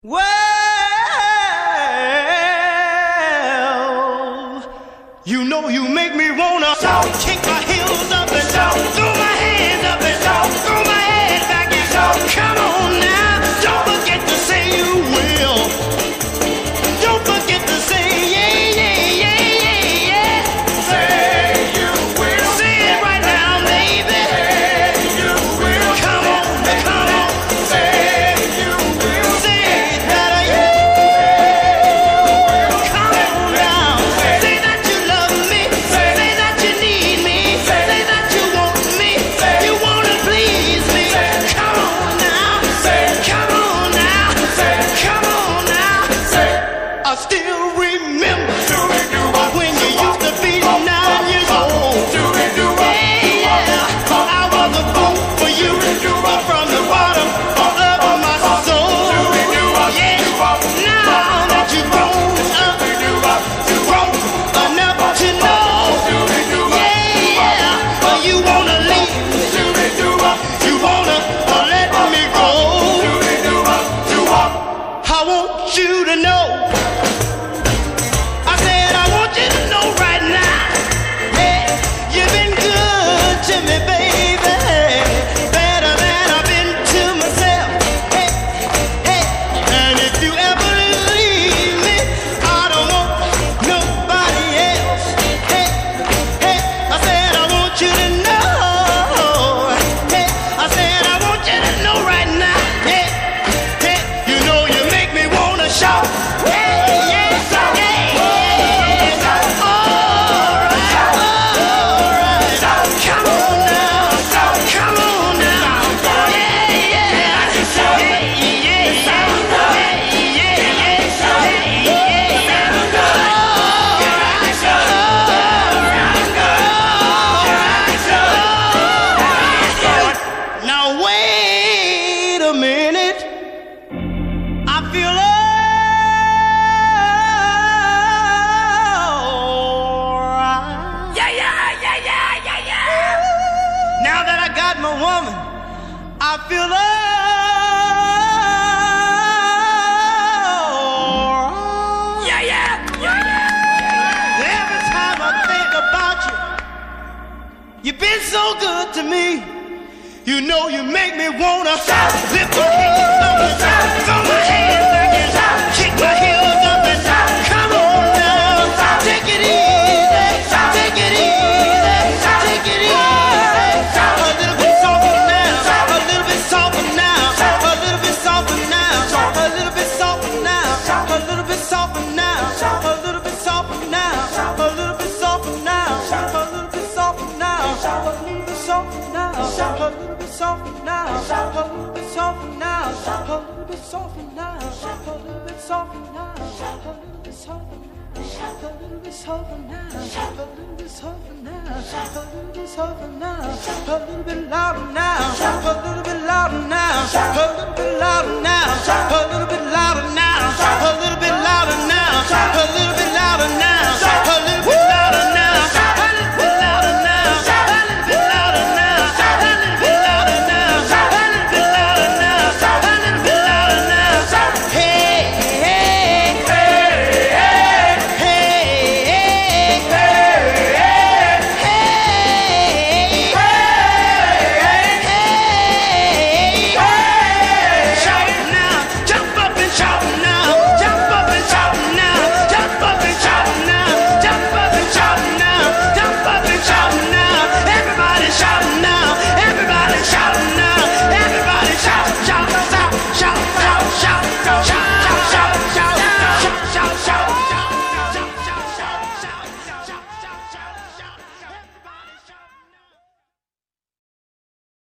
Well, you know you make me wanna kick my heels up and throw my hands up and throw my head back and come on now. Don't forget to say you will. Don't forget to say yeah, yeah, yeah, yeah, yeah. Say you will. Say it right now, baby. Say you will. Come on, come on. Say you will. Say it better, yeah. Come on now. Say that you love me. Say that you need me. Say that you want me. You wanna please me. Come on now. Come on now. Come on now. I still remember when you used to be 9 years old. Yeah, I was a fool for you from the bottom of my soul. Yeah, now that you've grown up, grown enough to know. Yeah, you wanna leave, you wanna let me go. I want you to know. I said I want you to know right now. Hey, you've been good to me, baby. Better than I've been to myself. Hey, hey, and if you ever leave me, I don't want nobody else. Hey, hey, I said I want you to know. Hey, I said I want you to know right now. Hey, hey, you know you make me wanna shout. Hey, yeah, yeah, yeah. All right. Come on now. Come on now. Yeah, yeah. Now wait a minute. I feel alright. Yeah. Now that I got my woman, I feel alright. Every time I think about you, you've been so good to me. You know you make me wanna lift my hands up and throw my hands back and kick my heels up and come on now. Take it easy, take it easy, take it easy. A little bit softer now, a little bit softer now, a little bit softer now, a little bit softer now, a little bit softer now, a little bit softer now, a little bit softer now, a little bit softer now, a little bit softer now, a little bit softer now, a little bit softer now, a little bit softer now, a little bit softer now, a little bit softer now, a little bit softer now, a little bit softer now, a little bit softer now, a little bit louder now, a little bit louder now, a little bit louder now, a little